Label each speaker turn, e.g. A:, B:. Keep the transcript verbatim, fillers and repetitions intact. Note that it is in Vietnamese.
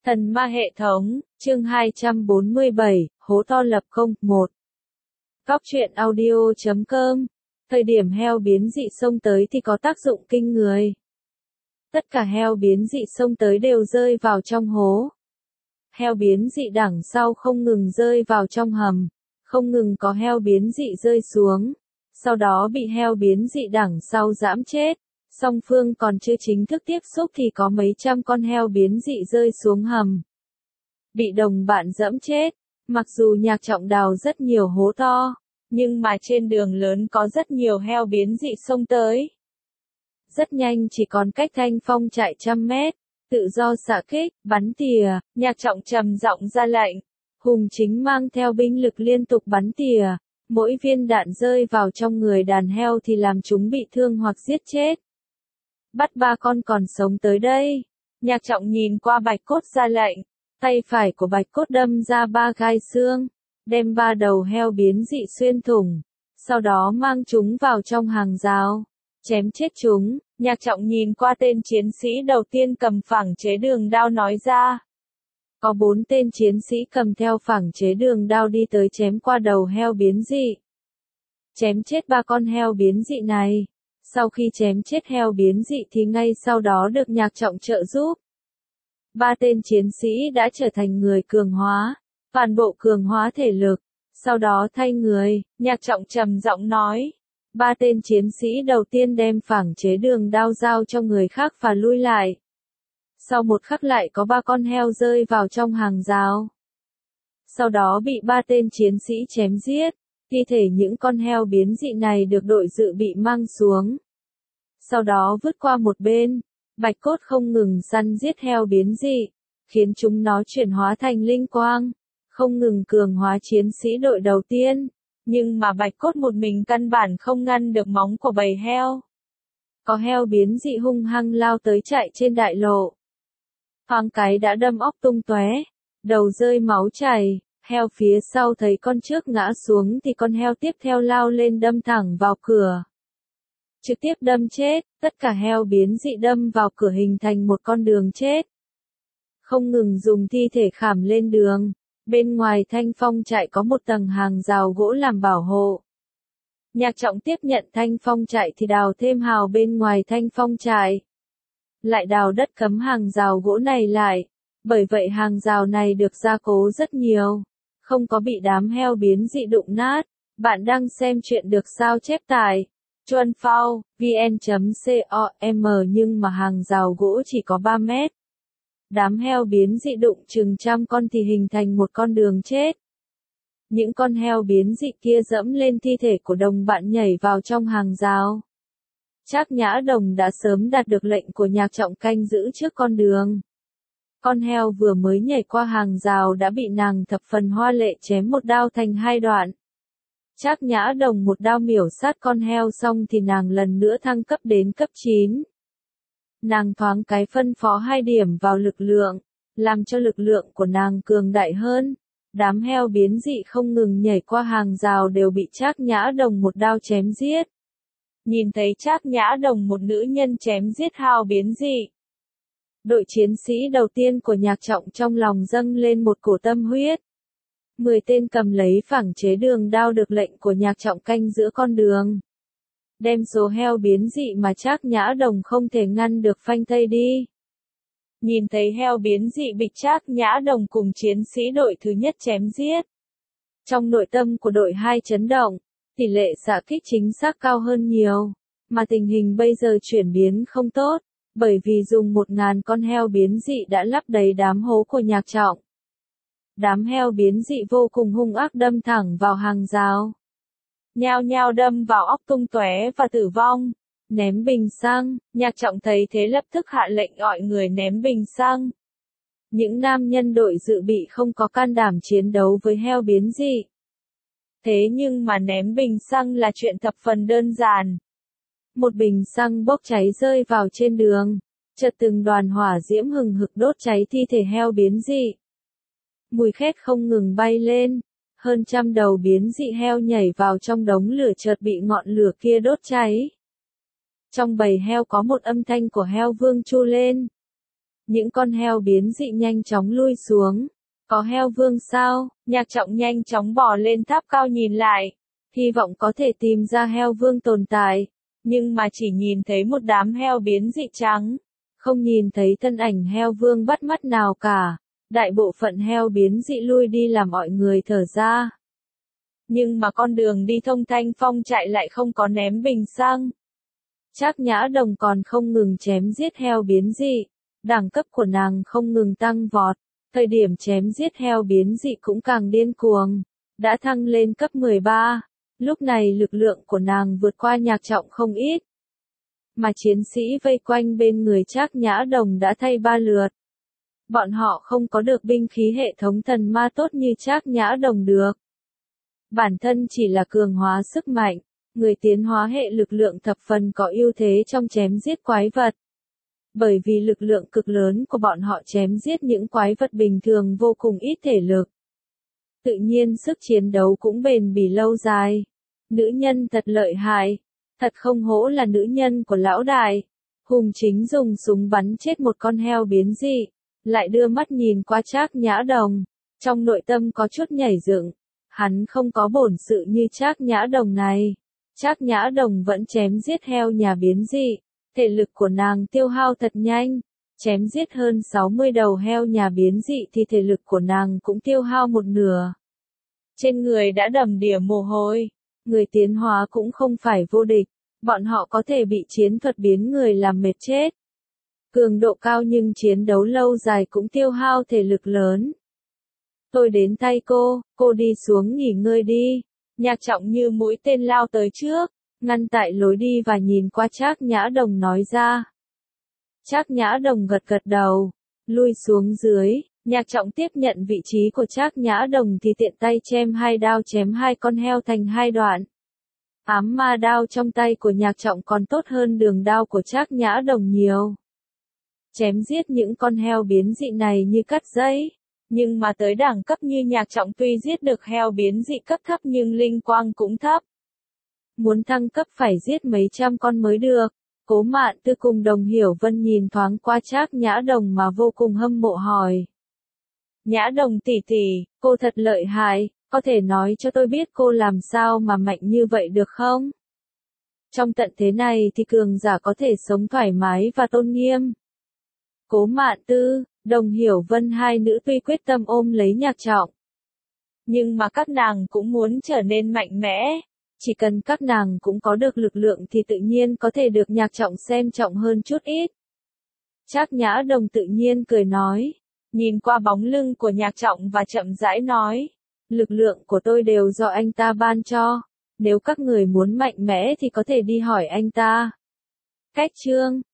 A: Thần ma hệ thống, chương hai trăm bốn mươi bảy, hố to lập không, một. Góc truyện audio chấm com. Thời điểm heo biến dị xông tới thì có tác dụng kinh người. Tất cả heo biến dị xông tới đều rơi vào trong hố. Heo biến dị đằng sau không ngừng rơi vào trong hầm, không ngừng có heo biến dị rơi xuống, sau đó bị heo biến dị đằng sau giẫm chết. Song phương còn chưa chính thức tiếp xúc thì có mấy trăm con heo biến dị rơi xuống hầm. Bị đồng bạn giẫm chết, mặc dù Nhạc Trọng đào rất nhiều hố to, nhưng mà trên đường lớn có rất nhiều heo biến dị xông tới. Rất nhanh chỉ còn cách Thanh Phong chạy trăm mét, tự do xạ kích, bắn tỉa, Nhạc Trọng trầm giọng ra lệnh. Hùng Chính mang theo binh lực liên tục bắn tỉa, mỗi viên đạn rơi vào trong người đàn heo thì làm chúng bị thương hoặc giết chết. Bắt ba con còn sống tới đây. Nhạc Trọng nhìn qua Bạch Cốt ra lệnh, tay phải của Bạch Cốt đâm ra ba gai xương, đem ba đầu heo biến dị xuyên thủng, sau đó mang chúng vào trong hàng rào, chém chết chúng. Nhạc Trọng nhìn qua tên chiến sĩ đầu tiên cầm phẳng chế đường đao nói ra. Có bốn tên chiến sĩ cầm theo phẳng chế đường đao đi tới chém qua đầu heo biến dị. Chém chết ba con heo biến dị này. Sau khi chém chết heo biến dị thì ngay sau đó được Nhạc Trọng trợ giúp. Ba tên chiến sĩ đã trở thành người cường hóa, toàn bộ cường hóa thể lực, sau đó thay người. Nhạc Trọng trầm giọng nói. Ba tên chiến sĩ đầu tiên đem phẳng chế đường đao giao cho người khác và lui lại. Sau một khắc lại có ba con heo rơi vào trong hàng rào. Sau đó bị ba tên chiến sĩ chém giết. Thi thể những con heo biến dị này được đội dự bị mang xuống. Sau đó vứt qua một bên, Bạch Cốt không ngừng săn giết heo biến dị, khiến chúng nó chuyển hóa thành linh quang, không ngừng cường hóa chiến sĩ đội đầu tiên. Nhưng mà Bạch Cốt một mình căn bản không ngăn được móng của bầy heo. Có heo biến dị hung hăng lao tới chạy trên đại lộ. Thoáng cái đã đâm óc tung tóe, đầu rơi máu chảy. Heo phía sau thấy con trước ngã xuống thì con heo tiếp theo lao lên đâm thẳng vào cửa. Trực tiếp đâm chết, tất cả heo biến dị đâm vào cửa hình thành một con đường chết. Không ngừng dùng thi thể khảm lên đường, bên ngoài Thanh Phong trại có một tầng hàng rào gỗ làm bảo hộ. Nhạc Trọng tiếp nhận Thanh Phong trại thì đào thêm hào bên ngoài Thanh Phong trại. Lại đào đất cấm hàng rào gỗ này lại, bởi vậy hàng rào này được gia cố rất nhiều. Không có bị đám heo biến dị đụng nát. Bạn đang xem chuyện được sao chép tại chuan phao vn chấm com nhưng mà hàng rào gỗ chỉ có ba mét. Đám heo biến dị đụng chừng trăm con thì hình thành một con đường chết. Những con heo biến dị kia dẫm lên thi thể của đồng bạn nhảy vào trong hàng rào. Trác Nhã Đồng đã sớm đạt được lệnh của Nhạc Trọng canh giữ trước con đường. Con heo vừa mới nhảy qua hàng rào đã bị nàng thập phần hoa lệ chém một đao thành hai đoạn. Trác Nhã Đồng một đao miểu sát con heo xong thì nàng lần nữa thăng cấp đến cấp chín. Nàng thoáng cái phân phó hai điểm vào lực lượng, làm cho lực lượng của nàng cường đại hơn. Đám heo biến dị không ngừng nhảy qua hàng rào đều bị Trác Nhã Đồng một đao chém giết. Nhìn thấy Trác Nhã Đồng một nữ nhân chém giết heo biến dị. Đội chiến sĩ đầu tiên của Nhạc Trọng trong lòng dâng lên một cổ tâm huyết. Mười tên cầm lấy phẳng chế đường đao được lệnh của Nhạc Trọng canh giữa con đường. Đem số heo biến dị mà Trác Nhã Đồng không thể ngăn được phanh thây đi. Nhìn thấy heo biến dị bị Trác Nhã Đồng cùng chiến sĩ đội thứ nhất chém giết. Trong nội tâm của đội hai chấn động, tỷ lệ xạ kích chính xác cao hơn nhiều. Mà tình hình bây giờ chuyển biến không tốt. Bởi vì dùng một ngàn con heo biến dị đã lấp đầy đám hố của Nhạc Trọng. Đám heo biến dị vô cùng hung ác đâm thẳng vào hàng rào. Nhao nhao đâm vào óc tung tóe và tử vong. Ném bình xăng, Nhạc Trọng thấy thế lập tức hạ lệnh gọi người ném bình xăng. Những nam nhân đội dự bị không có can đảm chiến đấu với heo biến dị. Thế nhưng mà ném bình xăng là chuyện thập phần đơn giản. Một bình xăng bốc cháy rơi vào trên đường, chợt từng đoàn hỏa diễm hừng hực đốt cháy thi thể heo biến dị. Mùi khét không ngừng bay lên, hơn trăm đầu biến dị heo nhảy vào trong đống lửa chợt bị ngọn lửa kia đốt cháy. Trong bầy heo có một âm thanh của heo vương tru lên. Những con heo biến dị nhanh chóng lui xuống. Có heo vương sao? Nhạc Trọng nhanh chóng bò lên tháp cao nhìn lại. Hy vọng có thể tìm ra heo vương tồn tại. Nhưng mà chỉ nhìn thấy một đám heo biến dị trắng. Không nhìn thấy thân ảnh heo vương bắt mắt nào cả. Đại bộ phận heo biến dị lui đi làm mọi người thở ra. Nhưng mà con đường đi thông Thanh Phong trại lại không có ném bình xăng. Trác Nhã Đồng còn không ngừng chém giết heo biến dị. Đẳng cấp của nàng không ngừng tăng vọt. Thời điểm chém giết heo biến dị cũng càng điên cuồng. Đã thăng lên cấp mười ba. Lúc này lực lượng của nàng vượt qua Nhạc Trọng không ít. Mà chiến sĩ vây quanh bên người Trác Nhã Đồng đã thay ba lượt. Bọn họ không có được binh khí hệ thống thần ma tốt như Trác Nhã Đồng được. Bản thân chỉ là cường hóa sức mạnh, người tiến hóa hệ lực lượng thập phần có ưu thế trong chém giết quái vật. Bởi vì lực lượng cực lớn của bọn họ chém giết những quái vật bình thường vô cùng ít thể lực. Tự nhiên sức chiến đấu cũng bền bỉ lâu dài. Nữ nhân thật lợi hại, thật không hổ là nữ nhân của lão đại. Hùng Chính dùng súng bắn chết một con heo biến dị, lại đưa mắt nhìn qua Trác Nhã Đồng, trong nội tâm có chút nhảy dựng. Hắn không có bổn sự như Trác Nhã Đồng này. Trác Nhã Đồng vẫn chém giết heo nhà biến dị, thể lực của nàng tiêu hao thật nhanh. Chém giết hơn sáu mươi đầu heo nhà biến dị thì thể lực của nàng cũng tiêu hao một nửa. Trên người đã đầm đìa mồ hôi, người tiến hóa cũng không phải vô địch, bọn họ có thể bị chiến thuật biến người làm mệt chết. Cường độ cao nhưng chiến đấu lâu dài cũng tiêu hao thể lực lớn. Tôi đến tay cô, cô đi xuống nghỉ ngơi đi. Nhạc Trọng như mũi tên lao tới trước, ngăn tại lối đi và nhìn qua Trác Nhã Đồng nói ra. Trác Nhã Đồng gật gật đầu, lui xuống dưới. Nhạc Trọng tiếp nhận vị trí của Trác Nhã Đồng thì tiện tay chém hai đao chém hai con heo thành hai đoạn. Ám ma đao trong tay của Nhạc Trọng còn tốt hơn đường đao của Trác Nhã Đồng nhiều. Chém giết những con heo biến dị này như cắt giấy. Nhưng mà tới đẳng cấp như Nhạc Trọng tuy giết được heo biến dị cấp thấp nhưng linh quang cũng thấp. Muốn thăng cấp phải giết mấy trăm con mới được. Cố Mạn Tư cùng Đồng Hiểu Vân nhìn thoáng qua Trác Nhã Đồng mà vô cùng hâm mộ hỏi. Nhã Đồng tỷ tỷ, cô thật lợi hại, có thể nói cho tôi biết cô làm sao mà mạnh như vậy được không? Trong tận thế này thì cường giả có thể sống thoải mái và tôn nghiêm. Cố Mạn Tư, Đồng Hiểu Vân hai nữ tuy quyết tâm ôm lấy Nhạc Trọng. Nhưng mà các nàng cũng muốn trở nên mạnh mẽ. Chỉ cần các nàng cũng có được lực lượng thì tự nhiên có thể được Nhạc Trọng xem trọng hơn chút ít. Trác Nhã Đồng tự nhiên cười nói. Nhìn qua bóng lưng của Nhạc Trọng và chậm rãi nói. Lực lượng của tôi đều do anh ta ban cho. Nếu các người muốn mạnh mẽ thì có thể đi hỏi anh ta. Cách chương